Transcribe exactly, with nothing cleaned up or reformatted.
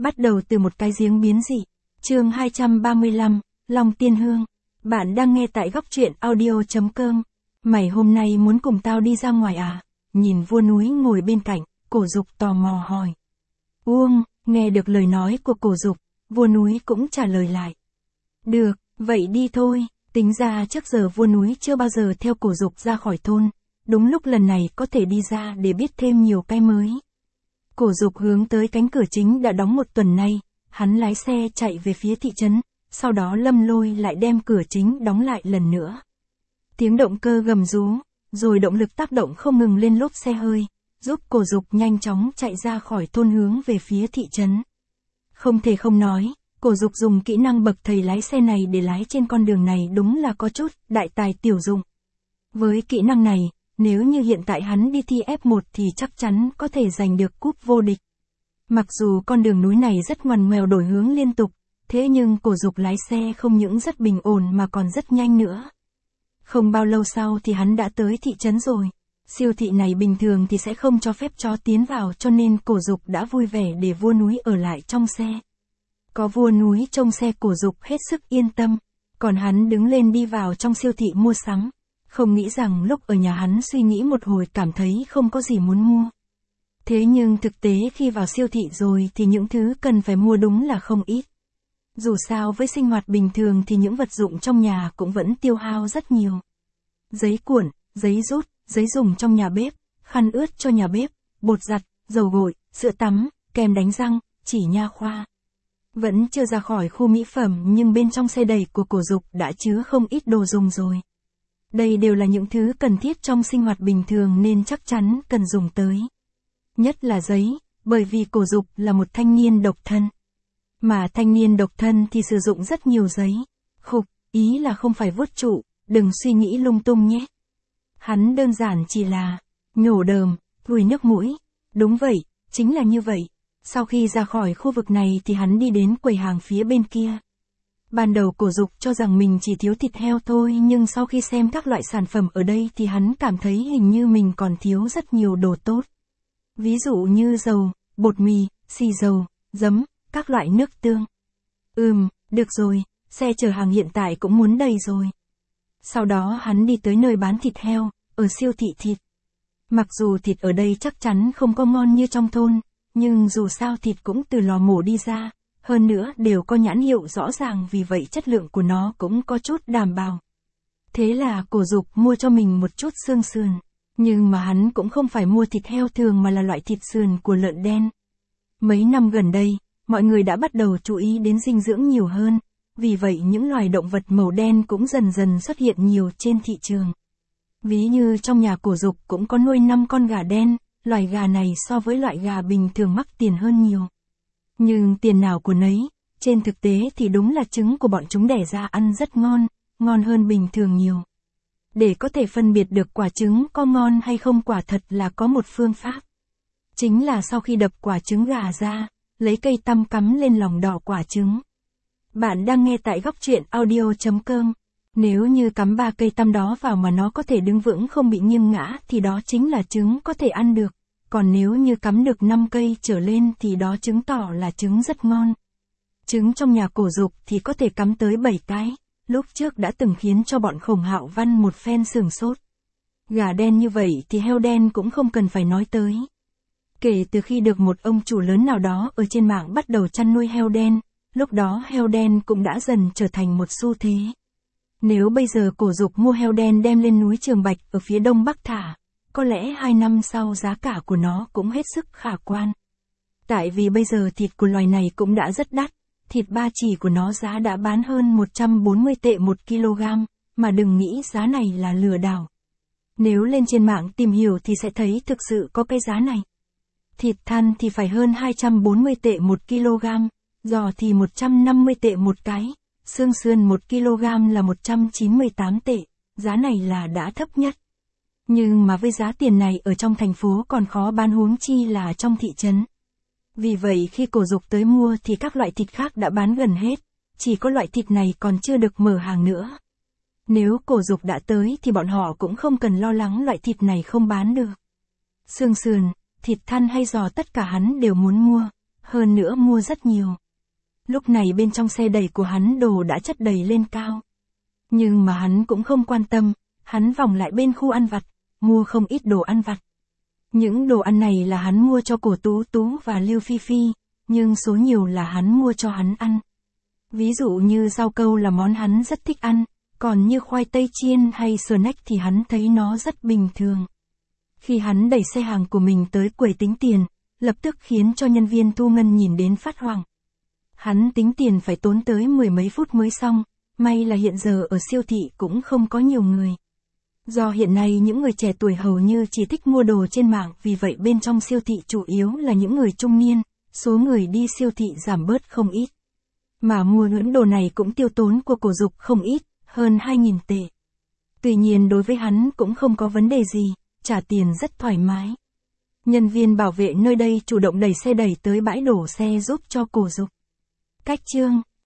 Bắt đầu từ một cái giếng biến dị. Chương hai trăm ba mươi lăm, Long Tiên Hương. Bạn đang nghe tại góc truyện audio chấm com. Mày hôm nay muốn cùng tao đi ra ngoài à? Nhìn vua núi ngồi bên cạnh, Cổ Dục tò mò hỏi. Uông, nghe được lời nói của Cổ Dục, vua núi cũng trả lời lại. Được, vậy đi thôi. Tính ra trước giờ vua núi chưa bao giờ theo Cổ Dục ra khỏi thôn. Đúng lúc lần này có thể đi ra để biết thêm nhiều cái mới. Cổ Dục hướng tới cánh cửa chính đã đóng một tuần nay, hắn lái xe chạy về phía thị trấn, sau đó Lâm Lôi lại đem cửa chính đóng lại lần nữa. Tiếng động cơ gầm rú, rồi động lực tác động không ngừng lên lốp xe hơi, giúp Cổ Dục nhanh chóng chạy ra khỏi thôn hướng về phía thị trấn. Không thể không nói, Cổ Dục dùng kỹ năng bậc thầy lái xe này để lái trên con đường này đúng là có chút đại tài tiểu dụng. Với kỹ năng này, nếu như hiện tại hắn đi thi F một thì chắc chắn có thể giành được cúp vô địch. Mặc dù con đường núi này rất ngoằn ngoèo đổi hướng liên tục, thế nhưng Cổ Dục lái xe không những rất bình ổn mà còn rất nhanh nữa. Không bao lâu sau thì hắn đã tới thị trấn rồi. Siêu thị này bình thường thì sẽ không cho phép chó tiến vào, cho nên Cổ Dục đã vui vẻ để vua núi ở lại trong xe. Có vua núi trông xe Cổ Dục hết sức yên tâm, còn hắn đứng lên đi vào trong siêu thị mua sắm. Không nghĩ rằng lúc ở nhà hắn suy nghĩ một hồi cảm thấy không có gì muốn mua. Thế nhưng thực tế khi vào siêu thị rồi thì những thứ cần phải mua đúng là không ít. Dù sao với sinh hoạt bình thường thì những vật dụng trong nhà cũng vẫn tiêu hao rất nhiều. Giấy cuộn, giấy rút, giấy dùng trong nhà bếp, khăn ướt cho nhà bếp, bột giặt, dầu gội, sữa tắm, kem đánh răng, chỉ nha khoa. Vẫn chưa ra khỏi khu mỹ phẩm nhưng bên trong xe đẩy của Cổ Dục đã chứa không ít đồ dùng rồi. Đây đều là những thứ cần thiết trong sinh hoạt bình thường nên chắc chắn cần dùng tới. Nhất là giấy, bởi vì Cổ Dục là một thanh niên độc thân. Mà thanh niên độc thân thì sử dụng rất nhiều giấy. Khục, ý là không phải vuốt trụ, đừng suy nghĩ lung tung nhé. Hắn đơn giản chỉ là nhổ đờm, vùi nước mũi. Đúng vậy, chính là như vậy. Sau khi ra khỏi khu vực này thì hắn đi đến quầy hàng phía bên kia. Ban đầu Cổ Dục cho rằng mình chỉ thiếu thịt heo thôi, nhưng sau khi xem các loại sản phẩm ở đây thì hắn cảm thấy hình như mình còn thiếu rất nhiều đồ tốt. Ví dụ như dầu, bột mì, xì dầu, giấm, các loại nước tương. Ừm, được rồi, xe chở hàng hiện tại cũng muốn đầy rồi. Sau đó hắn đi tới nơi bán thịt heo, ở siêu thị thịt. Mặc dù thịt ở đây chắc chắn không có ngon như trong thôn, nhưng dù sao thịt cũng từ lò mổ đi ra. Hơn nữa đều có nhãn hiệu rõ ràng, vì vậy chất lượng của nó cũng có chút đảm bảo. Thế là Cổ Dục mua cho mình một chút xương sườn. Nhưng mà hắn cũng không phải mua thịt heo thường mà là loại thịt sườn của lợn đen. Mấy năm gần đây, mọi người đã bắt đầu chú ý đến dinh dưỡng nhiều hơn. Vì vậy những loài động vật màu đen cũng dần dần xuất hiện nhiều trên thị trường. Ví như trong nhà Cổ Dục cũng có nuôi năm con gà đen. Loài gà này so với loại gà bình thường mắc tiền hơn nhiều. Nhưng tiền nào của nấy, trên thực tế thì đúng là trứng của bọn chúng đẻ ra ăn rất ngon, ngon hơn bình thường nhiều. Để có thể phân biệt được quả trứng có ngon hay không quả thật là có một phương pháp. Chính là sau khi đập quả trứng gà ra, lấy cây tăm cắm lên lòng đỏ quả trứng. Bạn đang nghe tại góc truyện audio chấm com. Nếu như cắm ba cây tăm đó vào mà nó có thể đứng vững không bị nghiêng ngã thì đó chính là trứng có thể ăn được. Còn nếu như cắm được năm cây trở lên thì đó chứng tỏ là trứng rất ngon. Trứng trong nhà Cổ Dục thì có thể cắm tới bảy cái, lúc trước đã từng khiến cho bọn Khổng Hạo Văn một phen sửng sốt. Gà đen như vậy thì heo đen cũng không cần phải nói tới. Kể từ khi được một ông chủ lớn nào đó ở trên mạng bắt đầu chăn nuôi heo đen, lúc đó heo đen cũng đã dần trở thành một xu thế. Nếu bây giờ Cổ Dục mua heo đen đem lên núi Trường Bạch ở phía đông bắc thả, có lẽ hai năm sau giá cả của nó cũng hết sức khả quan. Tại vì bây giờ thịt của loài này cũng đã rất đắt, thịt ba chỉ của nó giá đã bán hơn một trăm bốn mươi tệ một kg, mà đừng nghĩ giá này là lừa đảo. Nếu lên trên mạng tìm hiểu thì sẽ thấy thực sự có cái giá này. Thịt thăn thì phải hơn hai trăm bốn mươi tệ một kg, giò thì một trăm năm mươi tệ một cái, xương sườn một kg là một trăm chín mươi tám tệ, giá này là đã thấp nhất. Nhưng mà với giá tiền này ở trong thành phố còn khó bán huống chi là trong thị trấn. Vì vậy khi Cổ Dục tới mua thì các loại thịt khác đã bán gần hết, chỉ có loại thịt này còn chưa được mở hàng nữa. Nếu Cổ Dục đã tới thì bọn họ cũng không cần lo lắng loại thịt này không bán được. Xương sườn, thịt thăn hay giò tất cả hắn đều muốn mua, hơn nữa mua rất nhiều. Lúc này bên trong xe đẩy của hắn đồ đã chất đầy lên cao. Nhưng mà hắn cũng không quan tâm, hắn vòng lại bên khu ăn vặt, mua không ít đồ ăn vặt. Những đồ ăn này là hắn mua cho Cổ Tú Tú và Lưu Phi Phi, nhưng số nhiều là hắn mua cho hắn ăn. Ví dụ như rau câu là món hắn rất thích ăn, còn như khoai tây chiên hay snack thì hắn thấy nó rất bình thường. Khi hắn đẩy xe hàng của mình tới quầy tính tiền, lập tức khiến cho nhân viên thu ngân nhìn đến phát hoảng. Hắn tính tiền phải tốn tới mười mấy phút mới xong, may là hiện giờ ở siêu thị cũng không có nhiều người. Do hiện nay những người trẻ tuổi hầu như chỉ thích mua đồ trên mạng, vì vậy bên trong siêu thị chủ yếu là những người trung niên, số người đi siêu thị giảm bớt không ít. Mà mua những đồ này cũng tiêu tốn của Cổ Dục không ít, hơn hai nghìn tệ. Tuy nhiên đối với hắn cũng không có vấn đề gì, trả tiền rất thoải mái. Nhân viên bảo vệ nơi đây chủ động đẩy xe đẩy tới bãi đổ xe giúp cho Cổ Dục. Cách chương